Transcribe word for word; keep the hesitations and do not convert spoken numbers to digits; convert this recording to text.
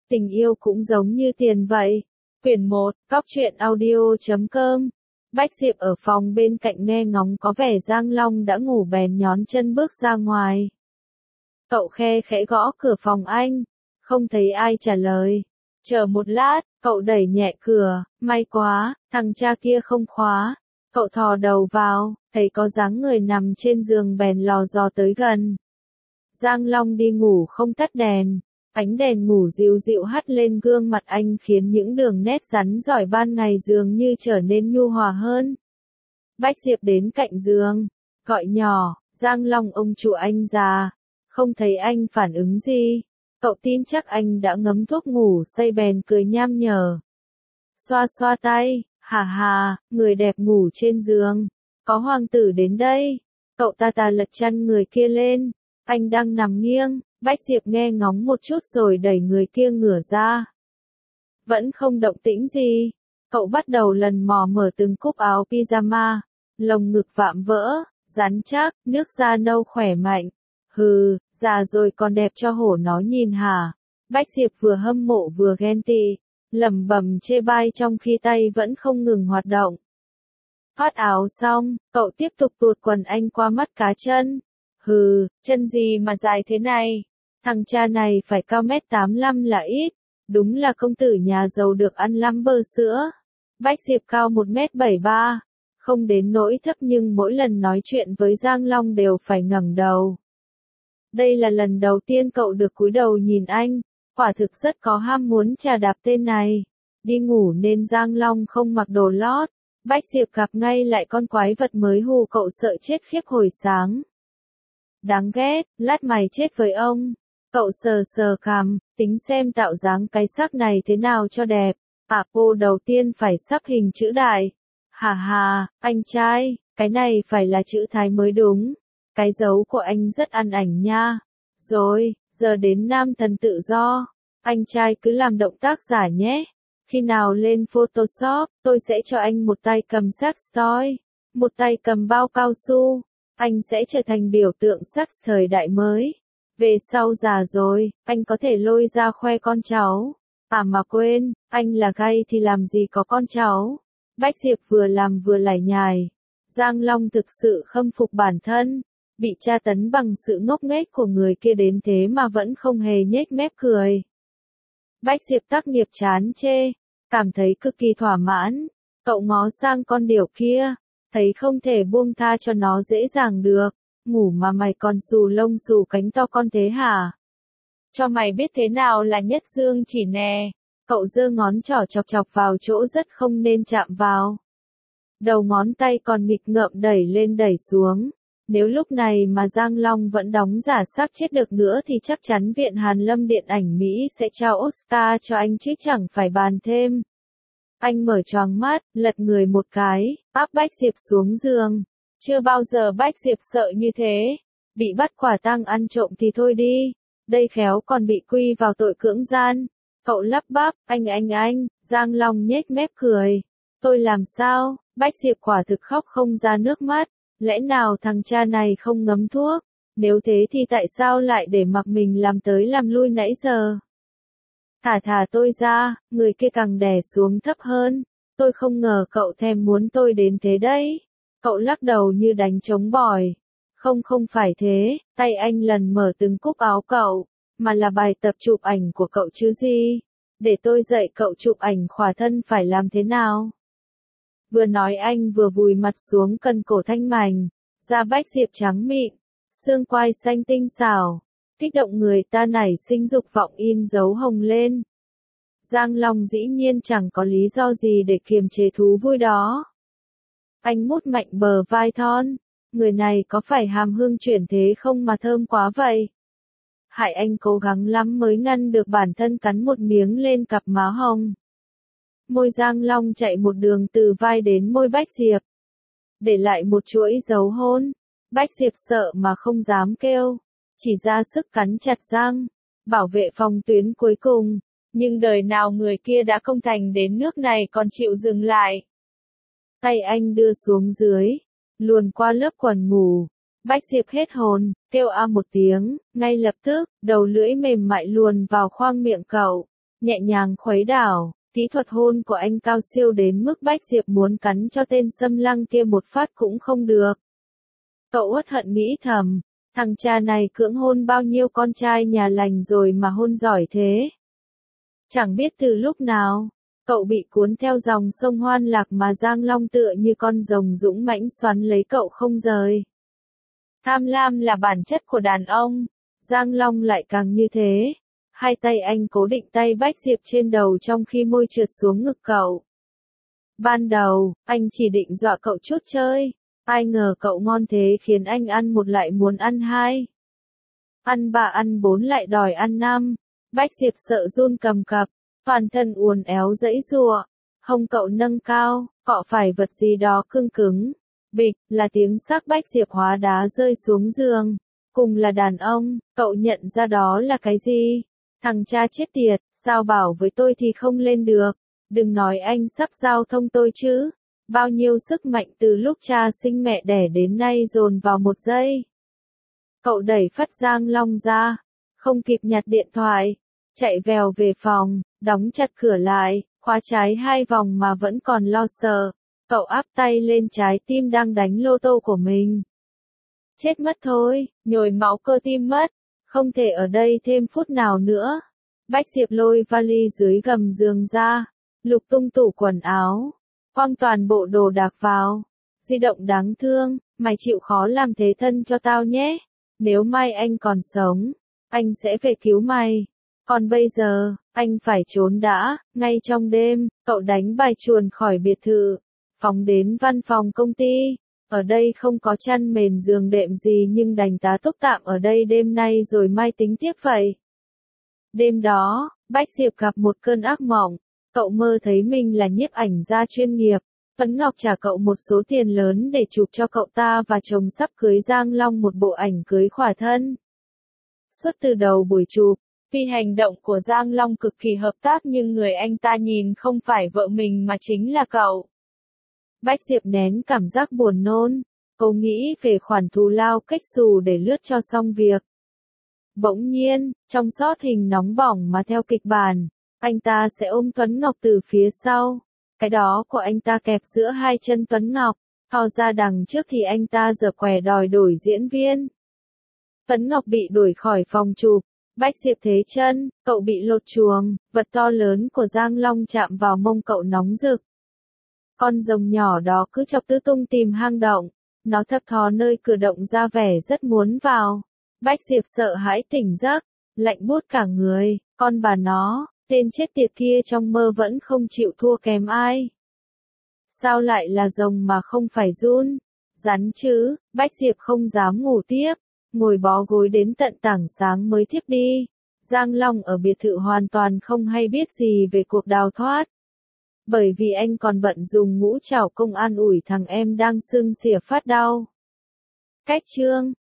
Tình yêu cũng giống như tiền vậy. Quyển một, Góc truyện audio chấm com. Bách Diệp ở phòng bên cạnh nghe ngóng có vẻ Giang Long đã ngủ bèn nhón chân bước ra ngoài. Cậu khe khẽ gõ cửa phòng anh, không thấy ai trả lời. Chờ một lát, cậu đẩy nhẹ cửa, may quá, thằng cha kia không khóa. Cậu thò đầu vào, thấy có dáng người nằm trên giường bèn lò dò tới gần. Giang Long đi ngủ không tắt đèn, ánh đèn ngủ dịu dịu hắt lên gương mặt anh khiến những đường nét rắn rỏi ban ngày dường như trở nên nhu hòa hơn. Bách Diệp đến cạnh giường, gọi nhỏ, Giang Long ông chủ anh già, không thấy anh phản ứng gì. Cậu tin chắc anh đã ngấm thuốc ngủ say bèn cười nham nhở. Xoa xoa tay, hà hà, người đẹp ngủ trên giường, có hoàng tử đến đây. Cậu ta ta lật chăn người kia lên, anh đang nằm nghiêng. Bách Diệp nghe ngóng một chút rồi đẩy người kia ngửa ra. Vẫn không động tĩnh gì. Cậu bắt đầu lần mò mở từng cúc áo pyjama, lồng ngực vạm vỡ, rắn chắc, nước da nâu khỏe mạnh. Hừ, già rồi còn đẹp cho hổ nó nhìn hả? Bách Diệp vừa hâm mộ vừa ghen tị, lẩm bẩm chê bai trong khi tay vẫn không ngừng hoạt động. Thoát áo xong, cậu tiếp tục tuột quần anh qua mắt cá chân. Hừ, chân gì mà dài thế này? Thằng cha này phải cao mét tám lăm là ít, đúng là công tử nhà giàu được ăn lắm bơ sữa. Bách Diệp cao một mét bảy ba, không đến nỗi thấp nhưng mỗi lần nói chuyện với Giang Long đều phải ngẩng đầu. Đây là lần đầu tiên cậu được cúi đầu nhìn anh, quả thực rất có ham muốn trà đạp tên này. Đi ngủ nên Giang Long không mặc đồ lót, Bách Diệp gặp ngay lại con quái vật mới hù cậu sợ chết khiếp hồi sáng. Đáng ghét, lát mày chết với ông. Cậu sờ sờ cằm, tính xem tạo dáng cái xác này thế nào cho đẹp. À cô đầu tiên phải sắp hình chữ đại. Hà hà, anh trai, cái này phải là chữ Thái mới đúng. Cái dấu của anh rất ăn ảnh nha. Rồi, giờ đến nam thần tự do. Anh trai cứ làm động tác giả nhé. Khi nào lên Photoshop, tôi sẽ cho anh một tay cầm sex toy, một tay cầm bao cao su. Anh sẽ trở thành biểu tượng sex thời đại mới. Về sau già rồi, anh có thể lôi ra khoe con cháu. À mà quên, anh là gay thì làm gì có con cháu. Bách Diệp vừa làm vừa lải nhải. Giang Long thực sự khâm phục bản thân. Bị tra tấn bằng sự ngốc nghếch của người kia đến thế mà vẫn không hề nhếch mép cười. Bách Diệp tắc nghiệp chán chê, cảm thấy cực kỳ thỏa mãn. Cậu ngó sang con điểu kia, thấy không thể buông tha cho nó dễ dàng được. Ngủ mà mày còn xù lông xù cánh to con thế hả? Cho mày biết thế nào là nhất dương chỉ nè. Cậu giơ ngón trỏ chọc chọc vào chỗ rất không nên chạm vào. Đầu ngón tay còn nghịch ngợm đẩy lên đẩy xuống. Nếu lúc này mà Giang Long vẫn đóng giả xác chết được nữa thì chắc chắn Viện Hàn Lâm Điện ảnh Mỹ sẽ trao Oscar cho anh chứ chẳng phải bàn thêm. Anh mở choàng mắt, lật người một cái, áp Bách Diệp xuống giường. Chưa bao giờ Bách Diệp sợ như thế. Bị bắt quả tang ăn trộm thì thôi đi. Đây khéo còn bị quy vào tội cưỡng gian. Cậu lắp bắp, anh anh anh, Giang Long nhếch mép cười. Tôi làm sao? Bách Diệp quả thực khóc không ra nước mắt. Lẽ nào thằng cha này không ngấm thuốc? Nếu thế thì tại sao lại để mặc mình làm tới làm lui nãy giờ? Thả thả tôi ra, người kia càng đè xuống thấp hơn. Tôi không ngờ cậu thèm muốn tôi đến thế đấy. Cậu lắc đầu như đánh trống bỏi. Không không phải thế, tay anh lần mở từng cúc áo cậu, mà là bài tập chụp ảnh của cậu chứ gì. Để tôi dạy cậu chụp ảnh khỏa thân phải làm thế nào. Vừa nói anh vừa vùi mặt xuống cần cổ thanh mảnh, da Bách Diệp trắng mịn, xương quai xanh tinh xảo, kích động người ta nảy sinh dục vọng in dấu hồng lên. Giang Long dĩ nhiên chẳng có lý do gì để kiềm chế thú vui đó. Anh mút mạnh bờ vai thon, người này có phải hàm hương chuyển thế không mà thơm quá vậy? Hại anh cố gắng lắm mới ngăn được bản thân cắn một miếng lên cặp má hồng. Môi Giang Long chạy một đường từ vai đến môi Bách Diệp, để lại một chuỗi dấu hôn. Bách Diệp sợ mà không dám kêu, chỉ ra sức cắn chặt răng, bảo vệ phòng tuyến cuối cùng. Nhưng đời nào người kia đã công thành đến nước này còn chịu dừng lại. Tay anh đưa xuống dưới, luồn qua lớp quần ngủ. Bách Diệp hết hồn, kêu a một tiếng, ngay lập tức, đầu lưỡi mềm mại luồn vào khoang miệng cậu. nhẹ nhàng khuấy đảo, kỹ thuật hôn của anh cao siêu đến mức Bách Diệp muốn cắn cho tên xâm lăng kia một phát cũng không được. Cậu uất hận nghĩ thầm, thằng cha này cưỡng hôn bao nhiêu con trai nhà lành rồi mà hôn giỏi thế. Chẳng biết từ lúc nào, cậu bị cuốn theo dòng sông Hoan Lạc mà Giang Long tựa như con rồng dũng mãnh xoắn lấy cậu không rời. Tham lam là bản chất của đàn ông, Giang Long lại càng như thế. Hai tay anh cố định tay Bách Diệp trên đầu trong khi môi trượt xuống ngực cậu. Ban đầu, anh chỉ định dọa cậu chút chơi, ai ngờ cậu ngon thế khiến anh ăn một lại muốn ăn hai. Ăn ba ăn bốn lại đòi ăn năm, Bách Diệp sợ run cầm cập, toàn thân uốn éo giãy giụa, hông cậu nâng cao, cọ phải vật gì đó cứng cứng. Bịch, là tiếng xác Bách Diệp hóa đá rơi xuống giường. Cùng là đàn ông, cậu nhận ra đó là cái gì? Thằng cha chết tiệt, sao bảo với tôi thì không lên được, đừng nói anh sắp giao thông tôi chứ. Bao nhiêu sức mạnh từ lúc cha sinh mẹ đẻ đến nay dồn vào một giây. Cậu đẩy phắt Giang Long ra, không kịp nhặt điện thoại, chạy vèo về phòng, đóng chặt cửa lại, khóa trái hai vòng mà vẫn còn lo sợ. Cậu áp tay lên trái tim đang đánh lô tô của mình. Chết mất thôi, nhồi máu cơ tim mất, không thể ở đây thêm phút nào nữa. Bách Diệp lôi vali dưới gầm giường ra, lục tung tủ quần áo, quăng toàn bộ đồ đạc vào. Di động đáng thương, mày chịu khó làm thế thân cho tao nhé. Nếu mai anh còn sống, anh sẽ về cứu mày. Còn bây giờ, anh phải trốn đã. Ngay trong đêm, cậu đánh bài chuồn khỏi biệt thự, phóng đến văn phòng công ty. Ở đây không có chăn mền giường đệm gì nhưng đành tá túc tạm ở đây đêm nay rồi mai tính tiếp vậy. Đêm đó, Bách Diệp gặp một cơn ác mộng. Cậu mơ thấy mình là nhiếp ảnh gia chuyên nghiệp. Phấn Ngọc trả cậu một số tiền lớn để chụp cho cậu ta và chồng sắp cưới Giang Long một bộ ảnh cưới khỏa thân. Suốt từ đầu buổi chụp, vì hành động của Giang Long cực kỳ hợp tác nhưng người anh ta nhìn không phải vợ mình mà chính là cậu. Bách Diệp nén cảm giác buồn nôn, cô nghĩ về khoản thù lao cách xù để lướt cho xong việc. Bỗng nhiên, trong shot hình nóng bỏng mà theo kịch bản, anh ta sẽ ôm Tuấn Ngọc từ phía sau. Cái đó của anh ta kẹp giữa hai chân Tuấn Ngọc, thò ra đằng trước thì anh ta giở quẻ đòi đổi diễn viên. Tuấn Ngọc bị đuổi khỏi phòng chụp, Bách Diệp thế chân, cậu bị lột chuồng, vật to lớn của Giang Long chạm vào mông cậu nóng rực. Con rồng nhỏ đó cứ chọc tứ tung tìm hang động, nó thấp thò nơi cửa động ra vẻ rất muốn vào. Bách Diệp sợ hãi tỉnh giấc, lạnh buốt cả người, con bà nó, tên chết tiệt kia trong mơ vẫn không chịu thua kém ai. Sao lại là rồng mà không phải giun? Rắn chứ, Bách Diệp không dám ngủ tiếp, ngồi bó gối đến tận tảng sáng mới thiếp đi. Giang Long ở biệt thự hoàn toàn không hay biết gì về cuộc đào thoát. Bởi vì anh còn bận dùng ngũ trảo công an ủi thằng em đang sưng xỉa phát đau. Cách chương